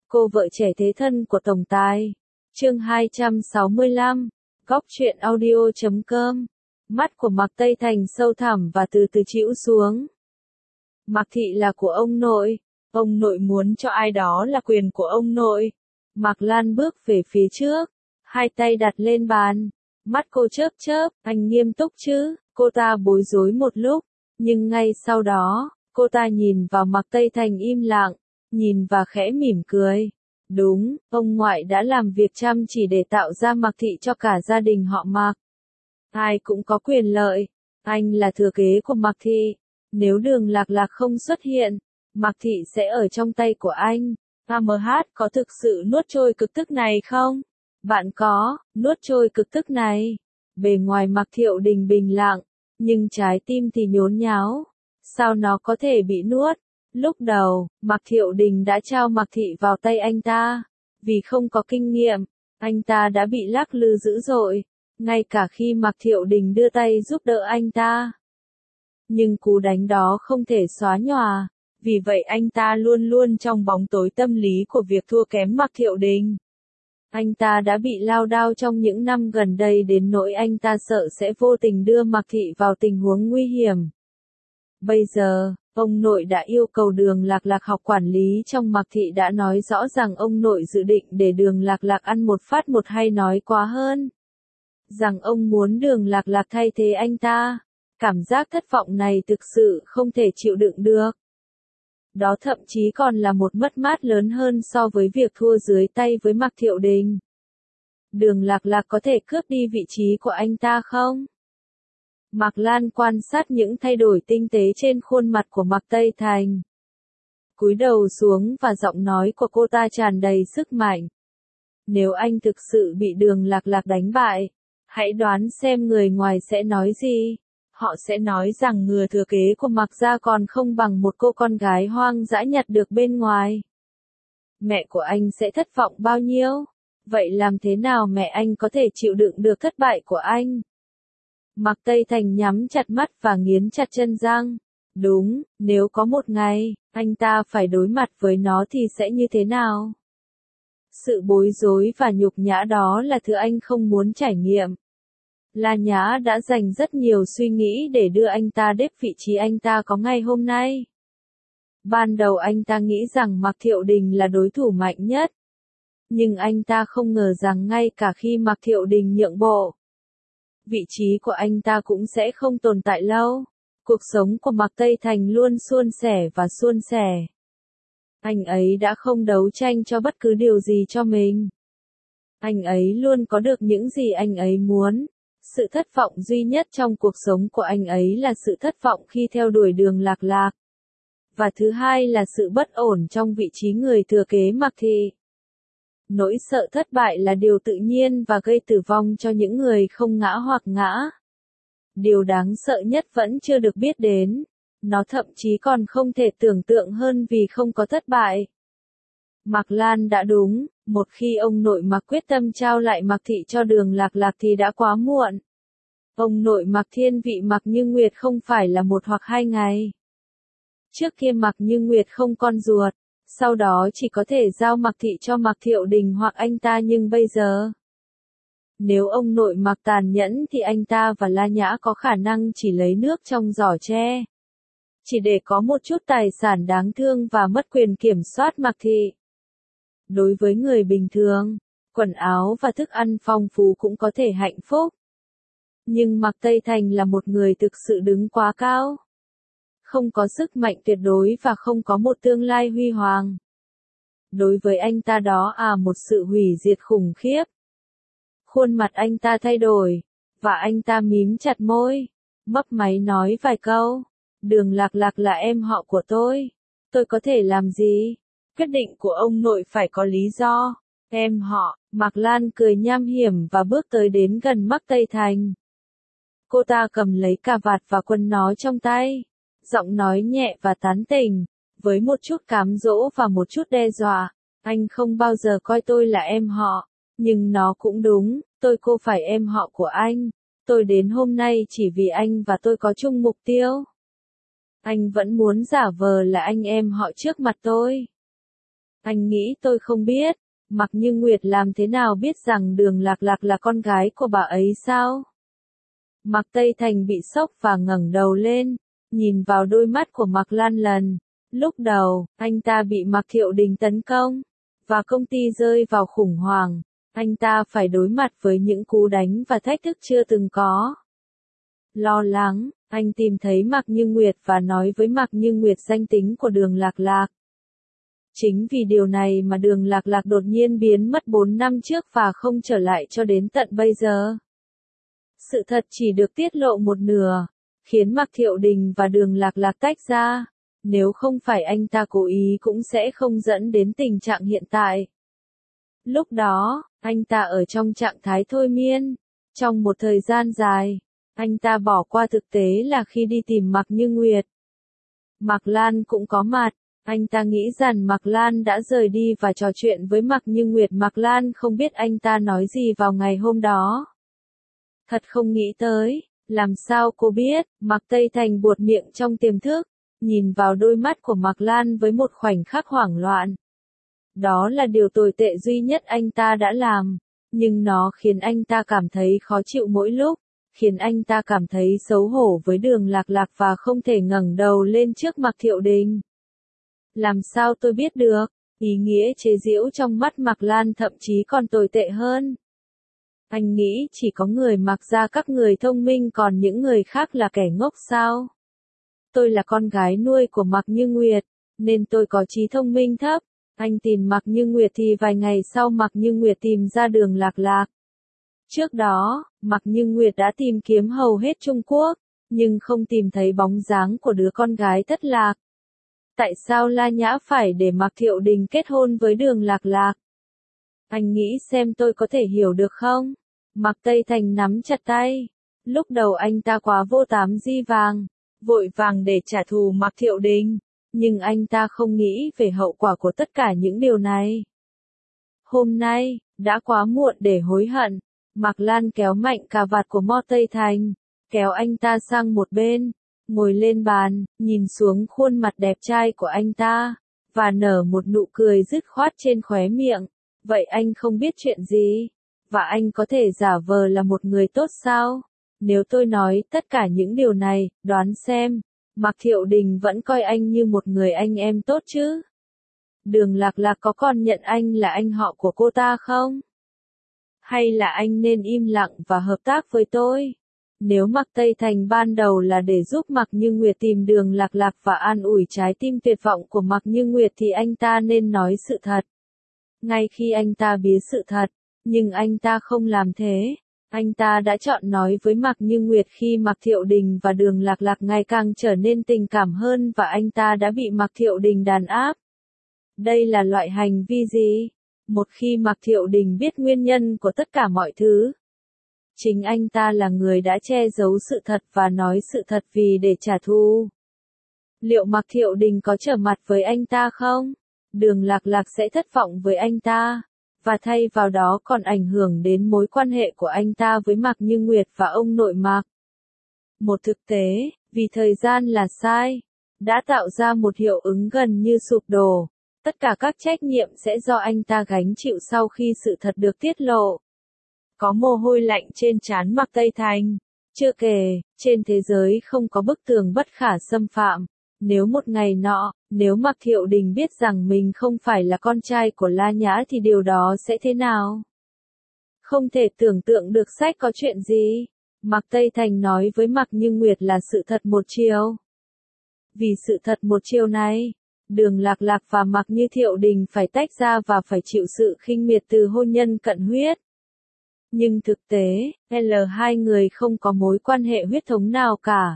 Cô vợ trẻ thế thân của tổng tài. Chương 265. Góc truyện audio.com. Mắt của Mạc Tây Thành sâu thẳm và từ từ chĩu xuống. Mạc Thị là của ông nội. Ông nội muốn cho ai đó là quyền của ông nội. Mạc Lan bước về phía trước, hai tay đặt lên bàn. Mắt cô chớp chớp, anh nghiêm túc chứ? Cô ta bối rối một lúc, nhưng ngay sau đó, cô ta nhìn vào Mạc Tây Thành im lặng, nhìn và khẽ mỉm cười. Đúng, ông ngoại đã làm việc chăm chỉ để tạo ra Mạc Thị cho cả gia đình họ Mạc. Ai cũng có quyền lợi, anh là thừa kế của Mạc Thị. Nếu Đường Lạc Lạc không xuất hiện, Mạc Thị sẽ ở trong tay của anh. AMH có thực sự nuốt trôi cực tức này không? Bạn có, nuốt trôi cực tức này. Bề ngoài Mạc Thiệu Đình bình lặng, nhưng trái tim thì nhốn nháo. Sao nó có thể bị nuốt? Lúc đầu, Mạc Thiệu Đình đã trao Mạc Thị vào tay anh ta. Vì không có kinh nghiệm, anh ta đã bị lắc lư dữ dội, ngay cả khi Mạc Thiệu Đình đưa tay giúp đỡ anh ta. Nhưng cú đánh đó không thể xóa nhòa, vì vậy anh ta luôn luôn trong bóng tối tâm lý của việc thua kém Mạc Thiệu Đình. Anh ta đã bị lao đao trong những năm gần đây đến nỗi anh ta sợ sẽ vô tình đưa Mạc Thị vào tình huống nguy hiểm. Bây giờ, ông nội đã yêu cầu Đường Lạc Lạc học quản lý trong Mạc Thị đã nói rõ rằng ông nội dự định để Đường Lạc Lạc ăn một phát một hay nói quá hơn. Rằng ông muốn Đường Lạc Lạc thay thế anh ta. Cảm giác thất vọng này thực sự không thể chịu đựng được. Đó thậm chí còn là một mất mát lớn hơn so với việc thua dưới tay với Mạc Thiệu Đình. Đường Lạc Lạc có thể cướp đi vị trí của anh ta không? Mạc Lan quan sát những thay đổi tinh tế trên khuôn mặt của Mạc Tây Thành. Cúi đầu xuống và giọng nói của cô ta tràn đầy sức mạnh. Nếu anh thực sự bị Đường Lạc Lạc đánh bại, hãy đoán xem người ngoài sẽ nói gì. Họ sẽ nói rằng người thừa kế của Mạc gia còn không bằng một cô con gái hoang dã nhặt được bên ngoài. Mẹ của anh sẽ thất vọng bao nhiêu? Vậy làm thế nào mẹ anh có thể chịu đựng được thất bại của anh? Mạc Tây Thành nhắm chặt mắt và nghiến chặt chân răng. Đúng, nếu có một ngày, anh ta phải đối mặt với nó thì sẽ như thế nào? Sự bối rối và nhục nhã đó là thứ anh không muốn trải nghiệm. La Nhã đã dành rất nhiều suy nghĩ để đưa anh ta đến vị trí anh ta có ngày hôm nay. Ban đầu anh ta nghĩ rằng Mạc Thiệu Đình là đối thủ mạnh nhất. Nhưng anh ta không ngờ rằng ngay cả khi Mạc Thiệu Đình nhượng bộ, vị trí của anh ta cũng sẽ không tồn tại lâu. Cuộc sống của Mạc Tây Thành luôn suôn sẻ và suôn sẻ. Anh ấy đã không đấu tranh cho bất cứ điều gì cho mình. Anh ấy luôn có được những gì anh ấy muốn. Sự thất vọng duy nhất trong cuộc sống của anh ấy là sự thất vọng khi theo đuổi Đường Lạc Lạc. Và thứ hai là sự bất ổn trong vị trí người thừa kế Mạc Thị. Nỗi sợ thất bại là điều tự nhiên và gây tử vong cho những người không ngã hoặc ngã. Điều đáng sợ nhất vẫn chưa được biết đến. Nó thậm chí còn không thể tưởng tượng hơn vì không có thất bại. Mạc Lan đã đúng, một khi ông nội Mạc quyết tâm trao lại Mạc Thị cho Đường Lạc Lạc thì đã quá muộn. Ông nội Mạc thiên vị Mạc Như Nguyệt không phải là một hoặc hai ngày. Trước kia Mạc Như Nguyệt không con ruột, sau đó chỉ có thể giao Mạc Thị cho Mạc Thiệu Đình hoặc anh ta, nhưng bây giờ, nếu ông nội Mạc tàn nhẫn thì anh ta và La Nhã có khả năng chỉ lấy nước trong giỏ tre. Chỉ để có một chút tài sản đáng thương và mất quyền kiểm soát Mạc Thị. Đối với người bình thường, quần áo và thức ăn phong phú cũng có thể hạnh phúc. Nhưng Mạc Tây Thành là một người thực sự đứng quá cao. Không có sức mạnh tuyệt đối và không có một tương lai huy hoàng. Đối với anh ta đó một sự hủy diệt khủng khiếp. Khuôn mặt anh ta thay đổi, và anh ta mím chặt môi, mấp máy nói vài câu. Đường Lạc Lạc là em họ của tôi có thể làm gì? Quyết định của ông nội phải có lý do. Em họ, Mạc Lan cười nham hiểm và bước tới đến gần Mạc Tây Thành. Cô ta cầm lấy cà vạt và quần nó trong tay. Giọng nói nhẹ và tán tỉnh, với một chút cám dỗ và một chút đe dọa. Anh không bao giờ coi tôi là em họ, nhưng nó cũng đúng, cô phải em họ của anh. Tôi đến hôm nay chỉ vì anh và tôi có chung mục tiêu. Anh vẫn muốn giả vờ là anh em họ trước mặt tôi. Anh nghĩ tôi không biết. Mạc Như Nguyệt làm thế nào biết rằng Đường Lạc Lạc là con gái của bà ấy sao? Mạc Tây Thành bị sốc và ngẩng đầu lên, nhìn vào đôi mắt của Mạc Lan Lần. Lúc đầu, anh ta bị Mạc Thiệu Đình tấn công, và công ty rơi vào khủng hoảng. Anh ta phải đối mặt với những cú đánh và thách thức chưa từng có. Lo lắng, anh tìm thấy Mạc Như Nguyệt và nói với Mạc Như Nguyệt danh tính của Đường Lạc Lạc. Chính vì điều này mà Đường Lạc Lạc đột nhiên biến mất 4 năm trước và không trở lại cho đến tận bây giờ. Sự thật chỉ được tiết lộ một nửa, khiến Mạc Thiệu Đình và Đường Lạc Lạc tách ra. Nếu không phải anh ta cố ý cũng sẽ không dẫn đến tình trạng hiện tại. Lúc đó, anh ta ở trong trạng thái thôi miên. Trong một thời gian dài, anh ta bỏ qua thực tế là khi đi tìm Mạc Như Nguyệt. Mạc Lan cũng có mặt. Anh ta nghĩ rằng Mạc Lan đã rời đi và trò chuyện với Mạc Như Nguyệt. Mạc Lan không biết anh ta nói gì vào ngày hôm đó. Thật không nghĩ tới, làm sao cô biết? Mạc Tây Thành buột miệng trong tiềm thức, nhìn vào đôi mắt của Mạc Lan với một khoảnh khắc hoảng loạn. Đó là điều tồi tệ duy nhất anh ta đã làm, nhưng nó khiến anh ta cảm thấy khó chịu mỗi lúc, khiến anh ta cảm thấy xấu hổ với Đường Lạc Lạc và không thể ngẩng đầu lên trước Mạc Thiệu Đình. Làm sao tôi biết được? Ý nghĩa chế giễu trong mắt Mạc Lan thậm chí còn tồi tệ hơn. Anh nghĩ chỉ có người Mạc gia các người thông minh còn những người khác là kẻ ngốc sao? Tôi là con gái nuôi của Mạc Như Nguyệt, nên tôi có trí thông minh thấp. Anh tìm Mạc Như Nguyệt thì vài ngày sau Mạc Như Nguyệt tìm ra Đường Lạc Lạc. Trước đó, Mạc Như Nguyệt đã tìm kiếm hầu hết Trung Quốc, nhưng không tìm thấy bóng dáng của đứa con gái thất lạc. Tại sao La Nhã phải để Mạc Thiệu Đình kết hôn với Đường Lạc Lạc? Anh nghĩ xem tôi có thể hiểu được không? Mạc Tây Thành nắm chặt tay. Lúc đầu anh ta quá vô tám di vàng, vội vàng để trả thù Mạc Thiệu Đình, nhưng anh ta không nghĩ về hậu quả của tất cả những điều này. Hôm nay, đã quá muộn để hối hận. Mạc Lan kéo mạnh cà vạt của Mạc Tây Thành, kéo anh ta sang một bên, ngồi lên bàn, nhìn xuống khuôn mặt đẹp trai của anh ta, và nở một nụ cười dứt khoát trên khóe miệng. Vậy anh không biết chuyện gì? Và anh có thể giả vờ là một người tốt sao? Nếu tôi nói tất cả những điều này, đoán xem, Mạc Thiệu Đình vẫn coi anh như một người anh em tốt chứ? Đường Lạc Lạc có còn nhận anh là anh họ của cô ta không? Hay là anh nên im lặng và hợp tác với tôi? Nếu Mạc Tây Thành ban đầu là để giúp Mạc Như Nguyệt tìm Đường Lạc Lạc và an ủi trái tim tuyệt vọng của Mạc Như Nguyệt thì anh ta nên nói sự thật. Ngay khi anh ta biết sự thật, nhưng anh ta không làm thế. Anh ta đã chọn nói với Mạc Như Nguyệt khi Mạc Thiệu Đình và Đường Lạc Lạc ngày càng trở nên tình cảm hơn và anh ta đã bị Mạc Thiệu Đình đàn áp. Đây là loại hành vi gì? Một khi Mạc Thiệu Đình biết nguyên nhân của tất cả mọi thứ, chính anh ta là người đã che giấu sự thật và nói sự thật vì để trả thù. Liệu Mạc Thiệu Đình có trở mặt với anh ta không? Đường Lạc Lạc sẽ thất vọng với anh ta, và thay vào đó còn ảnh hưởng đến mối quan hệ của anh ta với Mạc Như Nguyệt và ông nội Mạc. Một thực tế, vì thời gian là sai, đã tạo ra một hiệu ứng gần như sụp đổ. Tất cả các trách nhiệm sẽ do anh ta gánh chịu sau khi sự thật được tiết lộ. Có mồ hôi lạnh trên trán Mạc Tây Thành. Chưa kể, trên thế giới không có bức tường bất khả xâm phạm. Nếu một ngày nọ, nếu Mạc Thiệu Đình biết rằng mình không phải là con trai của La Nhã thì điều đó sẽ thế nào? Không thể tưởng tượng được sách có chuyện gì. Mạc Tây Thành nói với Mạc Như Nguyệt là sự thật một chiều. Vì sự thật một chiều này, Đường Lạc Lạc và Mạc Như Thiệu Đình phải tách ra và phải chịu sự khinh miệt từ hôn nhân cận huyết. Nhưng thực tế, hai người không có mối quan hệ huyết thống nào cả.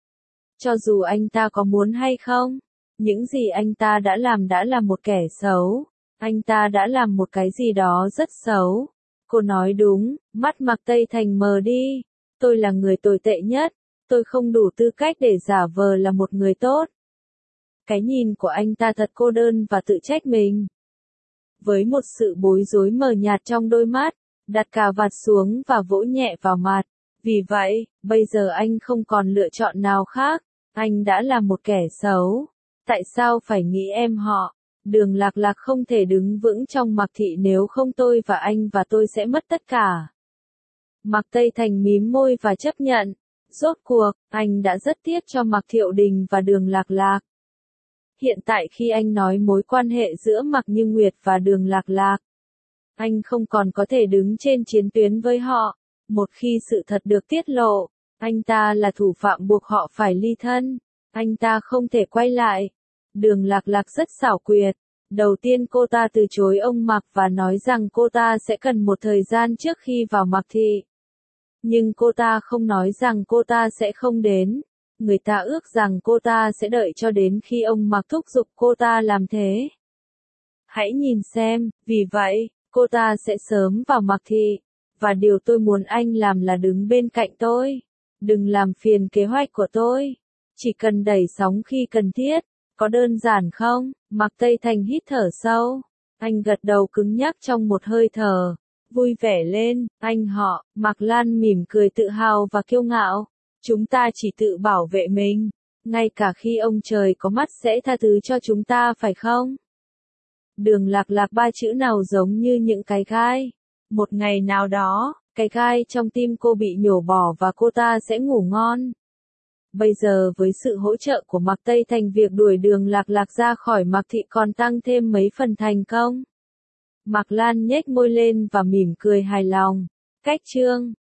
Cho dù anh ta có muốn hay không, những gì anh ta đã là một kẻ xấu. Anh ta đã làm một cái gì đó rất xấu. Cô nói đúng, mắt Mạc Tây Thành mờ đi. Tôi là người tồi tệ nhất. Tôi không đủ tư cách để giả vờ là một người tốt. Cái nhìn của anh ta thật cô đơn và tự trách mình. Với một sự bối rối mờ nhạt trong đôi mắt, đặt cà vạt xuống và vỗ nhẹ vào mặt. Vì vậy, bây giờ anh không còn lựa chọn nào khác. Anh đã là một kẻ xấu. Tại sao phải nghĩ em họ? Đường Lạc Lạc không thể đứng vững trong Mạc Thị, nếu không tôi và anh và tôi sẽ mất tất cả. Mạc Tây Thành mím môi và chấp nhận. Rốt cuộc, anh đã rất tiếc cho Mạc Thiệu Đình và Đường Lạc Lạc. Hiện tại khi anh nói mối quan hệ giữa Mạc Như Nguyệt và Đường Lạc Lạc, anh không còn có thể đứng trên chiến tuyến với họ. Một khi sự thật được tiết lộ, anh ta là thủ phạm buộc họ phải ly thân. Anh ta không thể quay lại. Đường Lạc Lạc rất xảo quyệt. Đầu tiên cô ta từ chối ông Mạc và nói rằng cô ta sẽ cần một thời gian trước khi vào Mạc Thị. Nhưng cô ta không nói rằng cô ta sẽ không đến. Người ta ước rằng cô ta sẽ đợi cho đến khi ông Mạc thúc giục cô ta làm thế. Hãy nhìn xem, vì vậy, cô ta sẽ sớm vào Mạc Thị. Và điều tôi muốn anh làm là đứng bên cạnh tôi. Đừng làm phiền kế hoạch của tôi. Chỉ cần đẩy sóng khi cần thiết. Có đơn giản không? Mạc Tây Thành hít thở sâu. Anh gật đầu cứng nhắc trong một hơi thở. Vui vẻ lên, anh họ. Mạc Lan mỉm cười tự hào và kiêu ngạo. Chúng ta chỉ tự bảo vệ mình. Ngay cả khi ông trời có mắt sẽ tha thứ cho chúng ta phải không? Đường Lạc Lạc ba chữ nào giống như những cái gai. Một ngày nào đó, cái gai trong tim cô bị nhổ bỏ và cô ta sẽ ngủ ngon. Bây giờ với sự hỗ trợ của Mạc Tây Thành, việc đuổi Đường Lạc Lạc ra khỏi Mạc Thị còn tăng thêm mấy phần thành công. Mạc Lan nhếch môi lên và mỉm cười hài lòng. Cách chương